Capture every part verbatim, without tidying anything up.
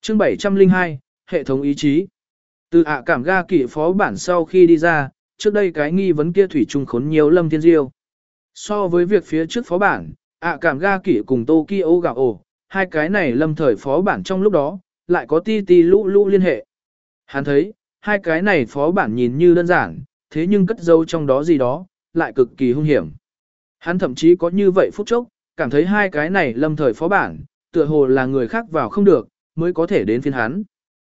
Chương bảy trăm lẻ hai, hệ thống ý chí. Từ ạ cảm ga kỵ phó bản sau khi đi ra, trước đây cái nghi vấn kia thủy chung khốn nhiều Lâm Thiên Diêu. So với việc phía trước phó bản, ạ cảm ga kỵ cùng Tokyo gạo ổ, hai cái này lâm thời phó bản trong lúc đó, lại có ti ti lũ lũ liên hệ. Hắn thấy, hai cái này phó bản nhìn như đơn giản, thế nhưng cất dấu trong đó gì đó, lại cực kỳ hung hiểm. Hắn thậm chí có như vậy phút chốc, cảm thấy hai cái này lâm thời phó bản, tựa hồ là người khác vào không được, mới có thể đến phiên hắn.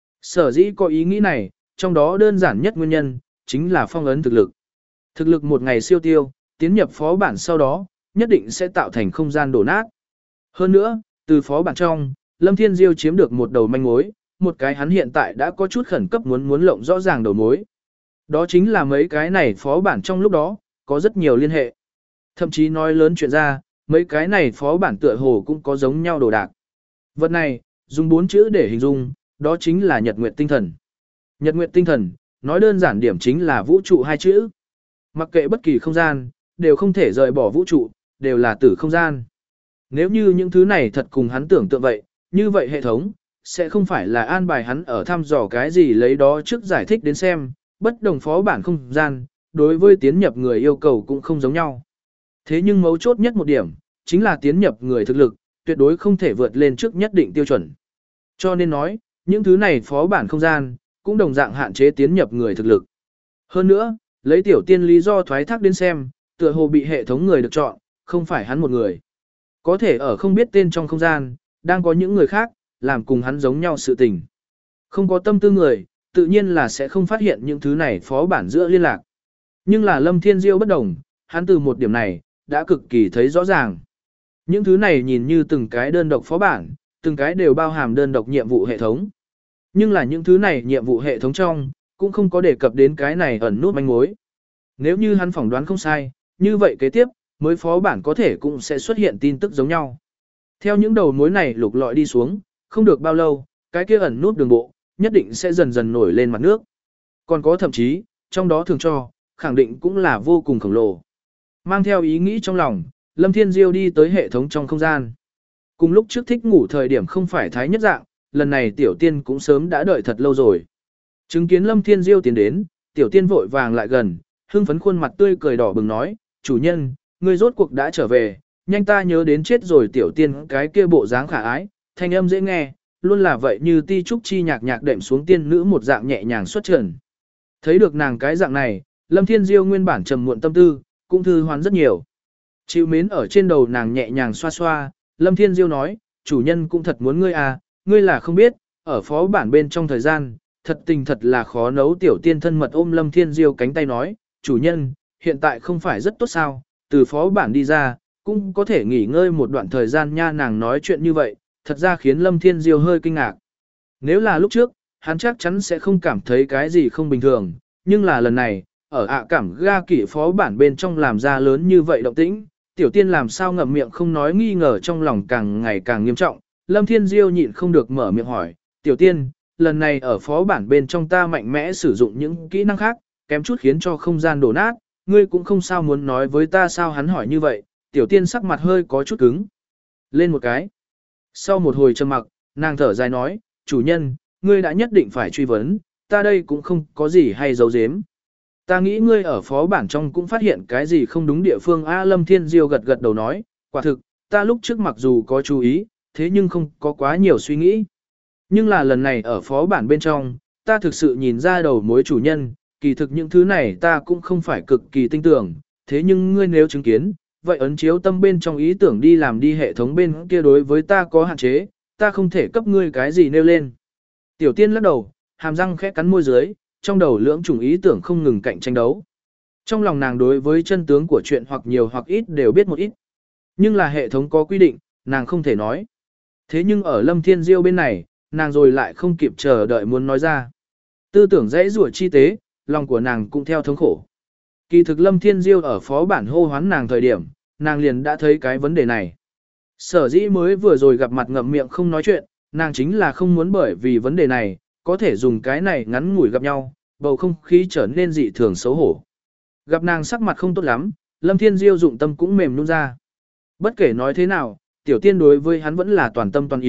Sở dĩ có ý nghĩ này, trong đó đơn giản nhất nguyên nhân, chính là phong ấn thực lực. Thực lực một ngày siêu tiêu, tiến nhập phó bản sau đó, nhất định sẽ tạo thành không gian đổ nát. Hơn nữa, từ phó bản trong, Lâm Thiên Diêu chiếm được một đầu manh mối, một cái hắn hiện tại đã có chút khẩn cấp muốn muốn lộng rõ ràng đầu mối. Đó chính là mấy cái này phó bản trong lúc đó, có rất nhiều liên hệ. Thậm chí nói lớn chuyện ra, mấy cái này phó bản tựa hồ cũng có giống nhau đồ đạc. Vật này, dùng bốn chữ để hình dung, đó chính là Nhật Nguyệt Tinh Thần. Nhật Nguyệt Tinh Thần, nói đơn giản điểm chính là vũ trụ hai chữ. Mặc kệ bất kỳ không gian, đều không thể rời bỏ vũ trụ, đều là tử không gian. Nếu như những thứ này thật cùng hắn tưởng tượng vậy, như vậy hệ thống, sẽ không phải là an bài hắn ở thăm dò cái gì lấy đó trước giải thích đến xem, bất đồng phó bản không gian, đối với tiến nhập người yêu cầu cũng không giống nhau. Thế nhưng mấu chốt nhất một điểm, chính là tiến nhập người thực lực, tuyệt đối không thể vượt lên trước nhất định tiêu chuẩn. Cho nên nói, những thứ này phó bản không gian, cũng đồng dạng hạn chế tiến nhập người thực lực. Hơn nữa, lấy tiểu tiên lý do thoái thác đến xem, tựa hồ bị hệ thống người được chọn, không phải hắn một người. Có thể ở không biết tên trong không gian, đang có những người khác, làm cùng hắn giống nhau sự tình. Không có tâm tư người, tự nhiên là sẽ không phát hiện những thứ này phó bản giữa liên lạc. Nhưng là Lâm Thiên Diêu bất đồng, hắn từ một điểm này, đã cực kỳ thấy rõ ràng. Những thứ này nhìn như từng cái đơn độc phó bản, từng cái đều bao hàm đơn độc nhiệm vụ hệ thống. Nhưng là những thứ này nhiệm vụ hệ thống trong, cũng không có đề cập đến cái này ẩn nút manh mối. Nếu như hắn phỏng đoán không sai, như vậy kế tiếp, mới phó bản có thể cũng sẽ xuất hiện tin tức giống nhau. Theo những đầu mối này lục lọi đi xuống, không được bao lâu, cái kia ẩn nút đường bộ, nhất định sẽ dần dần nổi lên mặt nước. Còn có thậm chí, trong đó thường cho, khẳng định cũng là vô cùng khổng lồ. Mang theo ý nghĩ trong lòng, Lâm Thiên Diêu đi tới hệ thống trong không gian. Cùng lúc trước thích ngủ thời điểm không phải thái nhất dạng, lần này tiểu tiên cũng sớm đã đợi thật lâu rồi. Chứng kiến Lâm Thiên Diêu tiến đến, tiểu tiên vội vàng lại gần, hưng phấn khuôn mặt tươi cười đỏ bừng nói, chủ nhân, ngươi rốt cuộc đã trở về, nhanh ta nhớ đến chết rồi tiểu tiên cái kia bộ dáng khả ái, thanh âm dễ nghe, luôn là vậy như ti trúc chi nhạc nhạc đệm xuống tiên nữ một dạng nhẹ nhàng xuất trần. Thấy được nàng cái dạng này, Lâm Thiên Diêu nguyên bản trầm muộn tâm tư, cũng thư hoán rất nhiều. Chịu mến ở trên đầu nàng nhẹ nhàng xoa xoa, Lâm Thiên Diêu nói, chủ nhân cũng thật muốn ngươi à, ngươi là không biết, ở phó bản bên trong thời gian, thật tình thật là khó nấu tiểu tiên thân mật ôm Lâm Thiên Diêu cánh tay nói, chủ nhân, hiện tại không phải rất tốt sao, từ phó bản đi ra, cũng có thể nghỉ ngơi một đoạn thời gian nha nàng nói chuyện như vậy, thật ra khiến Lâm Thiên Diêu hơi kinh ngạc. Nếu là lúc trước, hắn chắc chắn sẽ không cảm thấy cái gì không bình thường, nhưng là lần này, ở ạ cảm ga kỷ phó bản bên trong làm ra lớn như vậy động tĩnh, tiểu tiên làm sao ngậm miệng không nói nghi ngờ trong lòng càng ngày càng nghiêm trọng, Lâm Thiên Diêu nhịn không được mở miệng hỏi, tiểu tiên, lần này ở phó bản bên trong ta mạnh mẽ sử dụng những kỹ năng khác, kém chút khiến cho không gian đổ nát, ngươi cũng không sao muốn nói với ta sao hắn hỏi như vậy, tiểu tiên sắc mặt hơi có chút cứng. Lên một cái. Sau một hồi trầm mặc, nàng thở dài nói, chủ nhân, ngươi đã nhất định phải truy vấn, ta đây cũng không có gì hay giấu giếm. Ta nghĩ ngươi ở phó bản trong cũng phát hiện cái gì không đúng địa phương A Lâm Thiên Diêu gật gật đầu nói, quả thực, ta lúc trước mặc dù có chú ý, thế nhưng không có quá nhiều suy nghĩ. Nhưng là lần này ở phó bản bên trong, ta thực sự nhìn ra đầu mối chủ nhân, kỳ thực những thứ này ta cũng không phải cực kỳ tin tưởng, thế nhưng ngươi nếu chứng kiến, vậy ấn chiếu tâm bên trong ý tưởng đi làm đi hệ thống bên kia đối với ta có hạn chế, ta không thể cấp ngươi cái gì nêu lên. Tiểu tiên lắc đầu, hàm răng khẽ cắn môi dưới, trong đầu lưỡng chủng ý tưởng không ngừng cạnh tranh đấu. Trong lòng nàng đối với chân tướng của chuyện hoặc nhiều hoặc ít đều biết một ít. Nhưng là hệ thống có quy định, nàng không thể nói. Thế nhưng ở Lâm Thiên Diêu bên này, nàng rồi lại không kịp chờ đợi muốn nói ra. Tư tưởng dễ rủa chi tế, lòng của nàng cũng theo thống khổ. Kỳ thực Lâm Thiên Diêu ở phó bản hô hoán nàng thời điểm, nàng liền đã thấy cái vấn đề này. Sở dĩ mới vừa rồi gặp mặt ngậm miệng không nói chuyện, nàng chính là không muốn bởi vì vấn đề này, có thể dùng cái này ngắn ngủi gặp nhau, bầu không khí trở nên dị thường xấu hổ. Gặp nàng sắc mặt không tốt lắm, Lâm Thiên Diêu dụng tâm cũng mềm nhũn ra. Bất kể nói thế nào, tiểu tiên đối với hắn vẫn là toàn tâm toàn ý,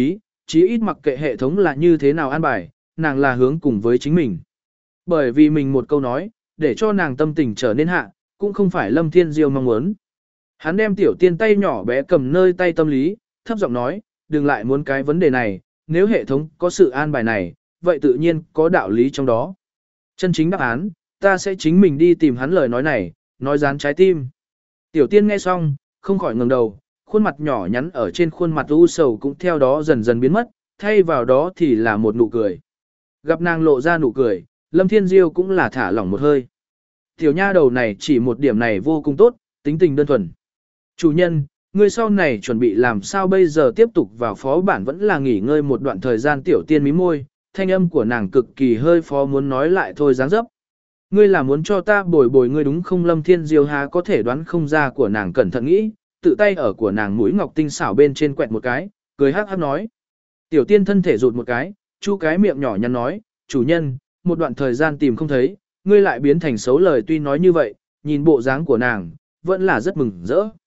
chí ít mặc kệ hệ thống là như thế nào an bài, nàng là hướng cùng với chính mình. Bởi vì mình một câu nói, để cho nàng tâm tình trở nên hạ, cũng không phải Lâm Thiên Diêu mong muốn. Hắn đem tiểu tiên tay nhỏ bé cầm nơi tay tâm lý, thấp giọng nói, đừng lại muốn cái vấn đề này, nếu hệ thống có sự an bài này, vậy tự nhiên có đạo lý trong đó. Chân chính đáp án, ta sẽ chính mình đi tìm hắn lời nói này, nói dán trái tim. Tiểu tiên nghe xong, không khỏi ngẩng đầu, khuôn mặt nhỏ nhắn ở trên khuôn mặt u sầu cũng theo đó dần dần biến mất, thay vào đó thì là một nụ cười. Gặp nàng lộ ra nụ cười, Lâm Thiên Diêu cũng là thả lỏng một hơi. Tiểu nha đầu này chỉ một điểm này vô cùng tốt, tính tình đơn thuần. Chủ nhân, người sau này chuẩn bị làm sao bây giờ tiếp tục vào phó bản vẫn là nghỉ ngơi một đoạn thời gian. Tiểu tiên mí môi, thanh âm của nàng cực kỳ hơi phó muốn nói lại thôi dáng dấp. Ngươi là muốn cho ta bồi bồi ngươi đúng không? Lâm Thiên Diêu há có thể đoán không ra của nàng cẩn thận nghĩ, tự tay ở của nàng mũi ngọc tinh xảo bên trên quẹt một cái, cười hắc hắc nói. Tiểu tiên thân thể rụt một cái, chu cái miệng nhỏ nhắn nói, chủ nhân, một đoạn thời gian tìm không thấy, ngươi lại biến thành xấu lời. Tuy nói như vậy, nhìn bộ dáng của nàng, vẫn là rất mừng rỡ.